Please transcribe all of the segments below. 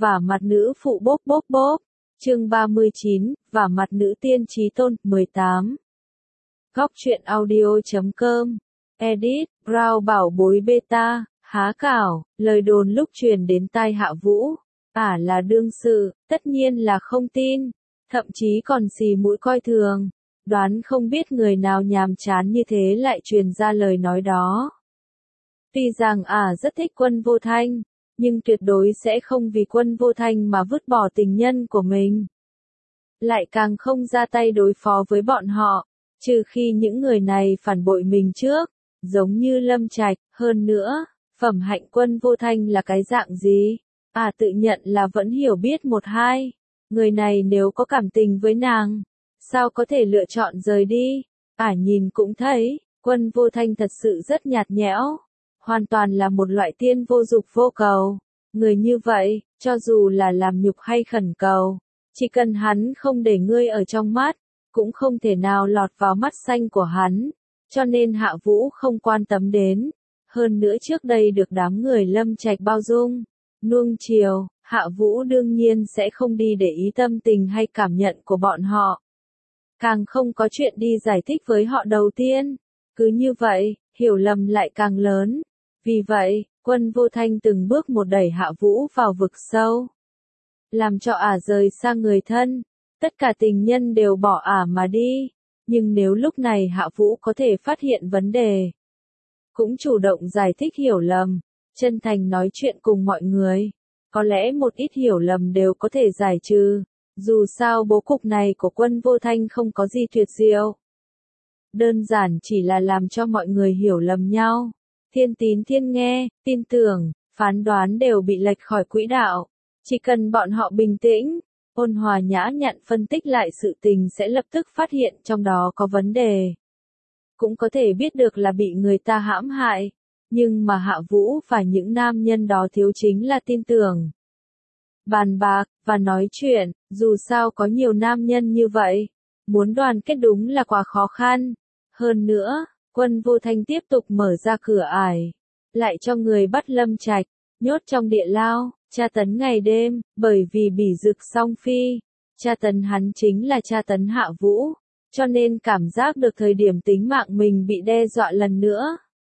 Vả mặt nữ phụ bốp bốp bốp. Chương 39, vả mặt nữ tiên chí tôn, 18. Góc truyện audio.com. Edit, Brown bảo bối beta, há cảo, lời đồn lúc truyền đến tai Hạ Vũ. Là đương sự, tất nhiên là không tin. Thậm chí còn xì mũi coi thường. Đoán không biết người nào nhàm chán như thế lại truyền ra lời nói đó. Tuy rằng rất thích Quân Vô Thanh, nhưng tuyệt đối sẽ không vì Quân Vô Thanh mà vứt bỏ tình nhân của mình. Lại càng không ra tay đối phó với bọn họ, trừ khi những người này phản bội mình trước, giống như Lâm Trạch. Hơn nữa, phẩm hạnh Quân Vô Thanh là cái dạng gì? Tự nhận là vẫn hiểu biết một hai. Người này nếu có cảm tình với nàng, sao có thể lựa chọn rời đi? Nhìn cũng thấy, Quân Vô Thanh thật sự rất nhạt nhẽo. Hoàn toàn là một loại tiên vô dục vô cầu. Người như vậy, cho dù là làm nhục hay khẩn cầu, chỉ cần hắn không để ngươi ở trong mắt, cũng không thể nào lọt vào mắt xanh của hắn. Cho nên Hạ Vũ không quan tâm đến. Hơn nữa trước đây được đám người Lâm Trạch bao dung, nuông chiều, Hạ Vũ đương nhiên sẽ không đi để ý tâm tình hay cảm nhận của bọn họ. Càng không có chuyện đi giải thích với họ đầu tiên. Cứ như vậy, hiểu lầm lại càng lớn. Vì vậy, Quân Vô Thanh từng bước một đẩy Hạ Vũ vào vực sâu. Làm cho rời xa người thân. Tất cả tình nhân đều bỏ mà đi. Nhưng nếu lúc này Hạ Vũ có thể phát hiện vấn đề, cũng chủ động giải thích hiểu lầm, chân thành nói chuyện cùng mọi người, có lẽ một ít hiểu lầm đều có thể giải trừ. Dù sao bố cục này của Quân Vô Thanh không có gì tuyệt diệu. Đơn giản chỉ là làm cho mọi người hiểu lầm nhau. Thiên tín thiên nghe, tin tưởng, phán đoán đều bị lệch khỏi quỹ đạo. Chỉ cần bọn họ bình tĩnh, ôn hòa nhã nhặn phân tích lại sự tình sẽ lập tức phát hiện trong đó có vấn đề. Cũng có thể biết được là bị người ta hãm hại. Nhưng mà Hạ Vũ và những nam nhân đó thiếu chính là tin tưởng. Bàn bạc, và nói chuyện, dù sao có nhiều nam nhân như vậy. Muốn đoàn kết đúng là quá khó khăn. Hơn nữa, Quân Vô Thanh tiếp tục mở ra cửa ải. Lại cho người bắt Lâm Trạch, nhốt trong địa lao, tra tấn ngày đêm, bởi vì Bỉ Dực song phi. Tra tấn hắn chính là tra tấn Hạ Vũ, cho nên cảm giác được thời điểm tính mạng mình bị đe dọa lần nữa.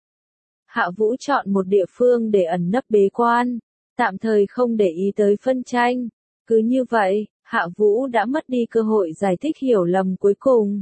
Hạ Vũ chọn một địa phương để ẩn nấp bế quan, tạm thời không để ý tới phân tranh. Cứ như vậy, Hạ Vũ đã mất đi cơ hội giải thích hiểu lầm cuối cùng.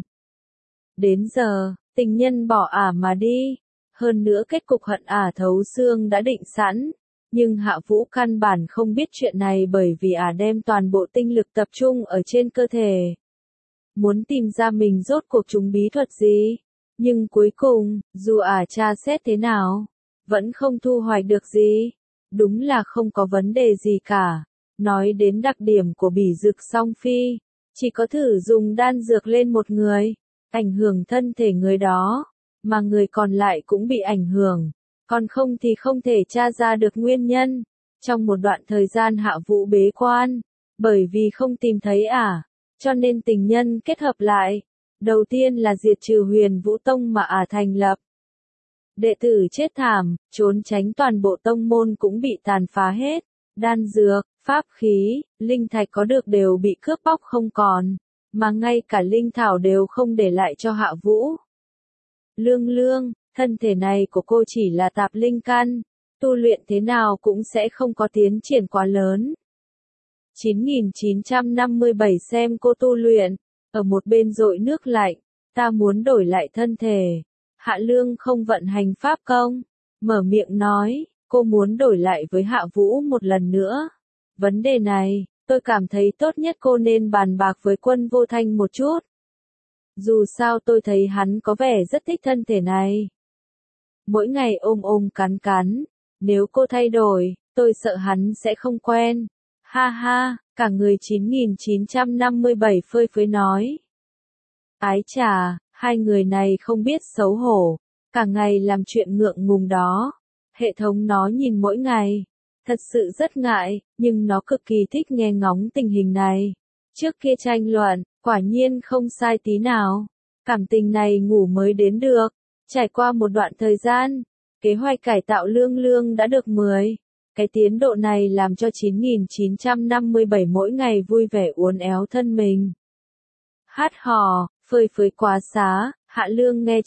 Đến giờ, tình nhân bỏ mà đi. Hơn nữa kết cục hận thấu xương đã định sẵn. Nhưng Hạ Vũ căn bản không biết chuyện này bởi vì đem toàn bộ tinh lực tập trung ở trên cơ thể. Muốn tìm ra mình rốt cuộc chúng bí thuật gì. Nhưng cuối cùng, dù tra xét thế nào, vẫn không thu hoạch được gì. Đúng là không có vấn đề gì cả. Nói đến đặc điểm của Bỉ Dực song phi, chỉ có thử dùng đan dược lên một người, ảnh hưởng thân thể người đó, mà người còn lại cũng bị ảnh hưởng, còn không thì không thể tra ra được nguyên nhân. Trong một đoạn thời gian Hạ Vũ bế quan, bởi vì không tìm thấy cho nên tình nhân kết hợp lại. Đầu tiên là diệt trừ Huyền Vũ Tông mà thành lập. Đệ tử chết thảm, trốn tránh toàn bộ tông môn cũng bị tàn phá hết. Đan dược, pháp khí, linh thạch có được đều bị cướp bóc không còn, mà ngay cả linh thảo đều không để lại cho Hạ Vũ. Lương Lương, thân thể này của cô chỉ là tạp linh căn, tu luyện thế nào cũng sẽ không có tiến triển quá lớn. 9957 xem cô tu luyện, ở một bên dội nước lạnh, ta muốn đổi lại thân thể. Hạ Lương không vận hành pháp công, mở miệng nói, cô muốn đổi lại với Hạ Vũ một lần nữa. Vấn đề này, tôi cảm thấy tốt nhất cô nên bàn bạc với Quân Vô Thanh một chút. Dù sao tôi thấy hắn có vẻ rất thích thân thể này. Mỗi ngày ôm cắn cắn, nếu cô thay đổi, tôi sợ hắn sẽ không quen. Ha ha, cả người 9957 phơi phới nói. Ái chà, hai người này không biết xấu hổ, cả ngày làm chuyện ngượng ngùng đó. Hệ thống nó nhìn mỗi ngày, thật sự rất ngại, nhưng nó cực kỳ thích nghe ngóng tình hình này. Trước kia tranh luận, quả nhiên không sai tí nào. Cảm tình này ngủ mới đến được. Trải qua một đoạn thời gian, kế hoạch cải tạo Lương Lương đã được 10. Cái tiến độ này làm cho 9957 mỗi ngày vui vẻ uốn éo thân mình. Hát hò, phơi phới quá xá, Hạ Lương nghe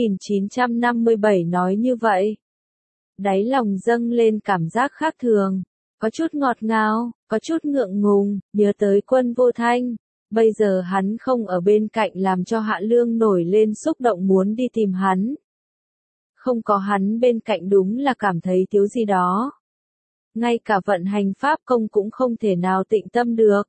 9957 nói như vậy. Đáy lòng dâng lên cảm giác khác thường, có chút ngọt ngào, có chút ngượng ngùng, nhớ tới Quân Vô Thanh. Bây giờ hắn không ở bên cạnh làm cho Hạ Lương nổi lên xúc động muốn đi tìm hắn. Không có hắn bên cạnh đúng là cảm thấy thiếu gì đó. Ngay cả vận hành pháp công cũng không thể nào tịnh tâm được.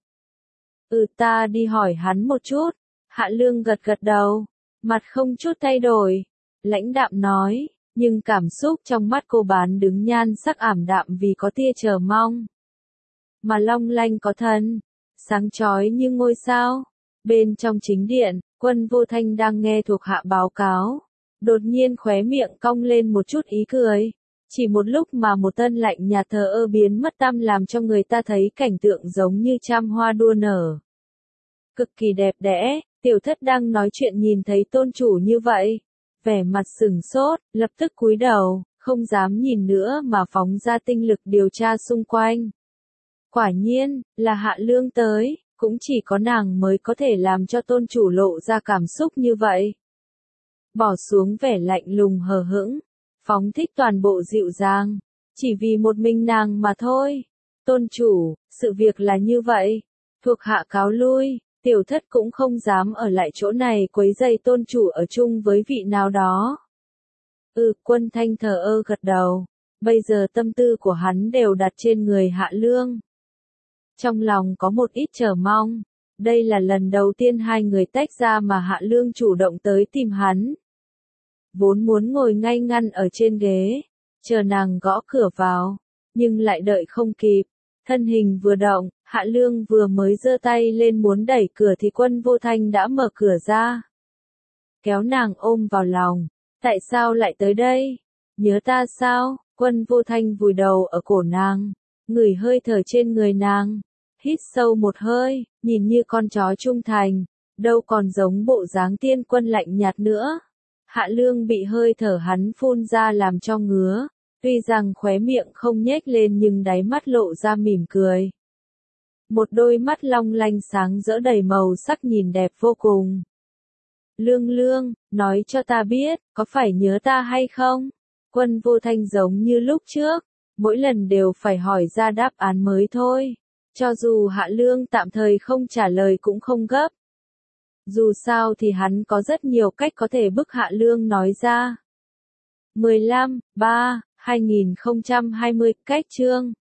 Ta đi hỏi hắn một chút. Hạ Lương gật gật đầu, mặt không chút thay đổi, lãnh đạm nói, nhưng cảm xúc trong mắt cô bán đứng nhan sắc ảm đạm vì có tia chờ mong. Mà long lanh có thần, sáng chói như ngôi sao. Bên trong chính điện, Quân Vô Thanh đang nghe thuộc hạ báo cáo, đột nhiên khóe miệng cong lên một chút ý cười. Chỉ một lúc mà một tân lạnh nhạt thờ ơ biến mất tăm làm cho người ta thấy cảnh tượng giống như trăm hoa đua nở. Cực kỳ đẹp đẽ, tiểu thất đang nói chuyện nhìn thấy tôn chủ như vậy. Vẻ mặt sửng sốt, lập tức cúi đầu, không dám nhìn nữa mà phóng ra tinh lực điều tra xung quanh. Quả nhiên, là Hạ Lương tới, cũng chỉ có nàng mới có thể làm cho tôn chủ lộ ra cảm xúc như vậy. Bỏ xuống vẻ lạnh lùng hờ hững, phóng thích toàn bộ dịu dàng, chỉ vì một mình nàng mà thôi. Tôn chủ, sự việc là như vậy, thuộc hạ cáo lui, tiểu thất cũng không dám ở lại chỗ này quấy rầy tôn chủ ở chung với vị nào đó. Quân Thanh thờ ơ gật đầu, bây giờ tâm tư của hắn đều đặt trên người Hạ Lương. Trong lòng có một ít chờ mong, đây là lần đầu tiên hai người tách ra mà Hạ Lương chủ động tới tìm hắn. Vốn muốn ngồi ngay ngăn ở trên ghế, chờ nàng gõ cửa vào, nhưng lại đợi không kịp. Thân hình vừa động, Hạ Lương vừa mới giơ tay lên muốn đẩy cửa thì Quân Vô Thanh đã mở cửa ra. Kéo nàng ôm vào lòng, tại sao lại tới đây? Nhớ ta sao? Quân Vô Thanh vùi đầu ở cổ nàng, ngửi hơi thở trên người nàng, hít sâu một hơi, nhìn như con chó trung thành, đâu còn giống bộ dáng tiên quân lạnh nhạt nữa. Hạ Lương bị hơi thở hắn phun ra làm cho ngứa, tuy rằng khóe miệng không nhếch lên nhưng đáy mắt lộ ra mỉm cười. Một đôi mắt long lanh sáng rỡ đầy màu sắc nhìn đẹp vô cùng. Lương Lương, nói cho ta biết, có phải nhớ ta hay không? Quân Vô Thanh giống như lúc trước, mỗi lần đều phải hỏi ra đáp án mới thôi. Cho dù Hạ Lương tạm thời không trả lời cũng không gấp. Dù sao thì hắn có rất nhiều cách có thể bức Hạ Lương nói ra. 15/3/2020 cách chương